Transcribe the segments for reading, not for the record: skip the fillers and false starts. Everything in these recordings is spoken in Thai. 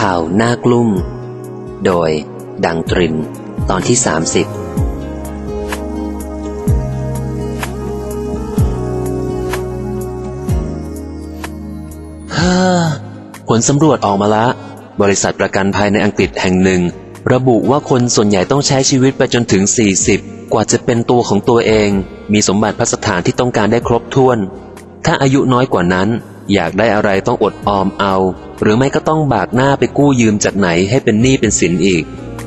ข่าวน่ากลุ้มโดยดังตรินตอนที่30ผลสำรวจออกมาละบริษัทประกันภัยในอังกฤษแห่งหนึ่งระบุว่าคนส่วนใหญ่ต้องใช้ชีวิตไปจนถึง40กว่าจะเป็นตัวของตัวเองมีสมบัติพัสถานที่ต้องการได้ครบถ้วนถ้าอายุน้อยกว่านั้นอยากได้อะไรต้องอดออมเอาหรือไม่ก็ต้องบากหน้าไปกู้ยืมจากไหนให้เป็นหนี้เป็นสินอีก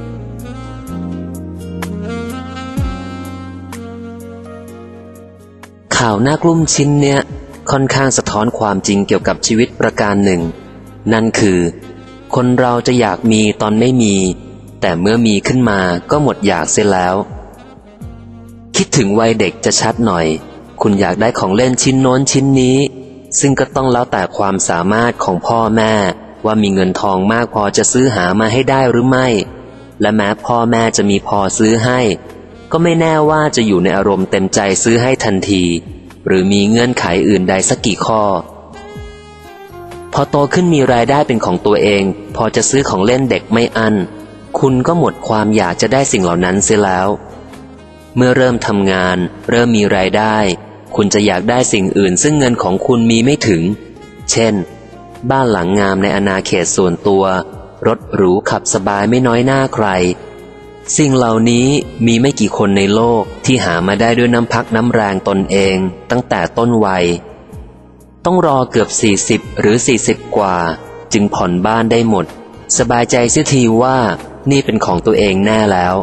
ข่าวน่ากลุ้มชิ้นเนี้ยค่อนข้างสะท้อนความจริงเกี่ยวกับชีวิตประการหนึ่งนั่นคือคนเราจะอยากมีตอนไม่มีแต่เมื่อมีขึ้นมาก็หมดอยากเสียแล้วคิดถึงวัยเด็กจะชัดหน่อยคุณอยากได้ของเล่นชิ้นโน้นชิ้นนี้ซึ่งก็ต้องแล้วแต่ความสามารถของพ่อแม่ว่ามีเงินทองมากพอจะซื้อหามาให้ได้หรือไม่และแม้พ่อแม่จะมีพอซื้อให้ก็ไม่แน่ว่าจะอยู่ในอารมณ์เต็มใจซื้อให้ทันทีหรือมีเงื่อนไขอื่นใดสักกี่ข้อพอโตขึ้นมีรายได้เป็นของตัวเองพอจะซื้อของเล่นเด็กไม่อั้นคุณก็หมดความอยากจะได้สิ่งเหล่านั้นเสียแล้วเมื่อเริ่มทำงานเริ่มมีรายได้คุณจะอยากได้สิ่งอื่นซึ่งเงินของคุณมีไม่ถึงเช่นบ้านหลังงามในอาณาเขตส่วนตัวรถหรูขับสบายไม่น้อยหน้าใครสิ่งเหล่านี้มีไม่กี่คนในโลกที่หามาได้ด้วยน้ำพักน้ำแรงตนเองตั้งแต่ต้นวัยต้องรอเกือบ40หรือ40กว่าจึงผ่อนบ้านได้หมดสบายใจเสียทีว่านี่เป็นของตัวเองแน่แล้ว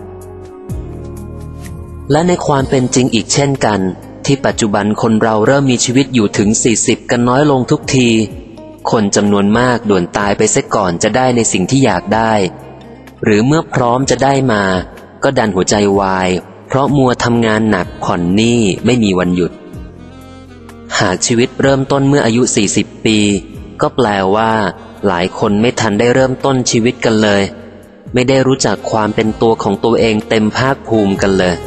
และในความเป็นจริงอีกเช่นกันที่ปัจจุบันคนเราเริ่มมีชีวิตอยู่ถึง40กันน้อยลงทุกทีคนจำนวนมากด่วนตายไปเสียก่อนจะได้ในสิ่งที่อยากได้หรือเมื่อพร้อมจะได้มาก็ดันหัวใจวายเพราะมัวทำงานหนักผ่อนหนี้ไม่มีวันหยุดหากชีวิตเริ่มต้นเมื่ออายุ40ปีก็แปลว่าหลายคนไม่ทันได้เริ่มต้นชีวิตกันเลยไม่ได้รู้จักความเป็นตัวของตัวเองเต็มภาคภูมิกันเลย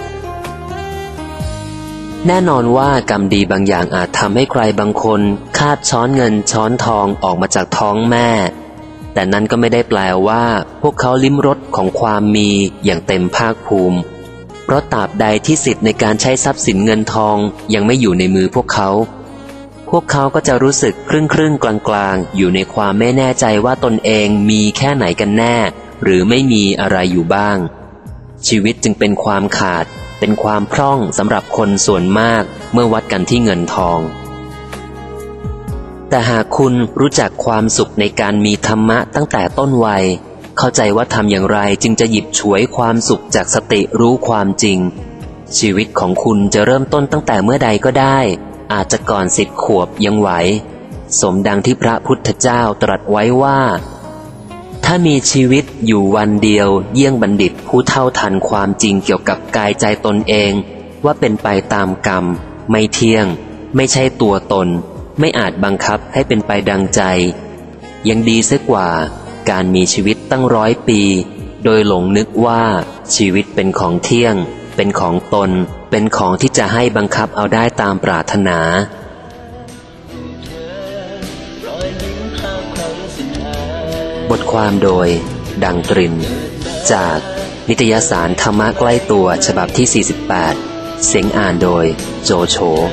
แน่นอนว่ากรรมดีบางอย่างอาจทำให้ใครบางคนคาบช้อนเงินช้อนทองออกมาจากท้องแม่แต่นั้นก็ไม่ได้แปลว่าพวกเขาลิ้มรสของความมีอย่างเต็มภาคภูมิเพราะตราบใดที่สิทธิ์ในการใช้ทรัพย์สินเงินทองยังไม่อยู่ในมือพวกเขาก็จะรู้สึกครึ่งกลางๆอยู่ในความไม่แน่ใจว่าตนเองมีแค่ไหนกันแน่หรือไม่มีอะไรอยู่บ้างชีวิตจึงเป็นความขาดเป็นความพร่องสำหรับคนส่วนมากเมื่อวัดกันที่เงินทองแต่หากคุณรู้จักความสุขในการมีธรรมะตั้งแต่ต้นวัยเข้าใจว่าทำอย่างไรจึงจะหยิบฉวยความสุขจากสติรู้ความจริงชีวิตของคุณจะเริ่มต้นตั้งแต่เมื่อใดก็ได้อาจจะก่อน10 ขวบยังไหวสมดังที่พระพุทธเจ้าตรัสไว้ว่าถ้ามีชีวิตอยู่วันเดียวเยี่ยงบัณฑิตผู้เท่าทันความจริงเกี่ยวกับกายใจตนเองว่าเป็นไปตามกรรมไม่เที่ยงไม่ใช่ตัวตนไม่อาจบังคับให้เป็นไปดังใจยังดีเสียกว่าการมีชีวิตตั้ง100 ปีโดยหลงนึกว่าชีวิตเป็นของเที่ยงเป็นของตนเป็นของที่จะให้บังคับเอาได้ตามปรารถนาบทความโดยดังตรินจากนิตยสารธรรมะใกล้ตัวฉบับที่48เสียงอ่านโดยโจโฉ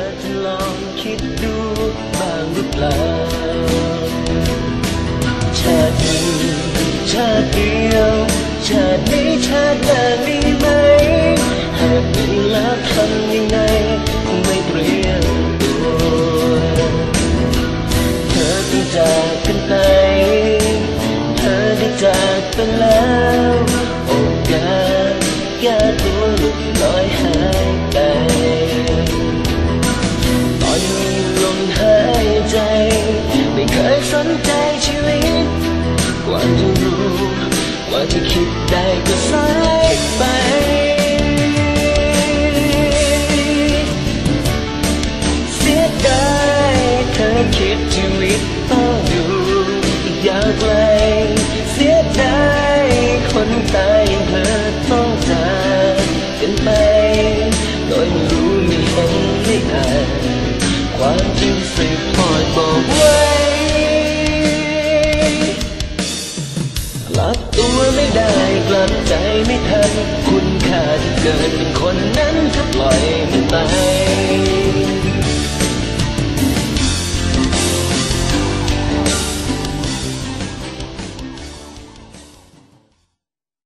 ชาติเดียวชาตินี้ชาติหน้ามีไหมหากมีแล้วทำยังไงคงไม่เปลี่ยนตัวเธอต้องจากกันไปเธอได้จากไปแล้วโอกาสแก้ตัวหลุดลอยหายไปตอนมีลมหายใจไม่เคยสนใจชีวิตกว่าจะรู้ว่าจะคิดได้ก็สายไปเสียดายเธอคิดชีวิตต้องอยู่อีกยาวไกลเสียดายคนตายอย่างเธอต้องจากกันไปโดยไม่รู้ไม่เห็นไม่อ่านความจริงสืบทอดบอกไว้เกิดเป็นคนนั้นจะปล่อยมันตาย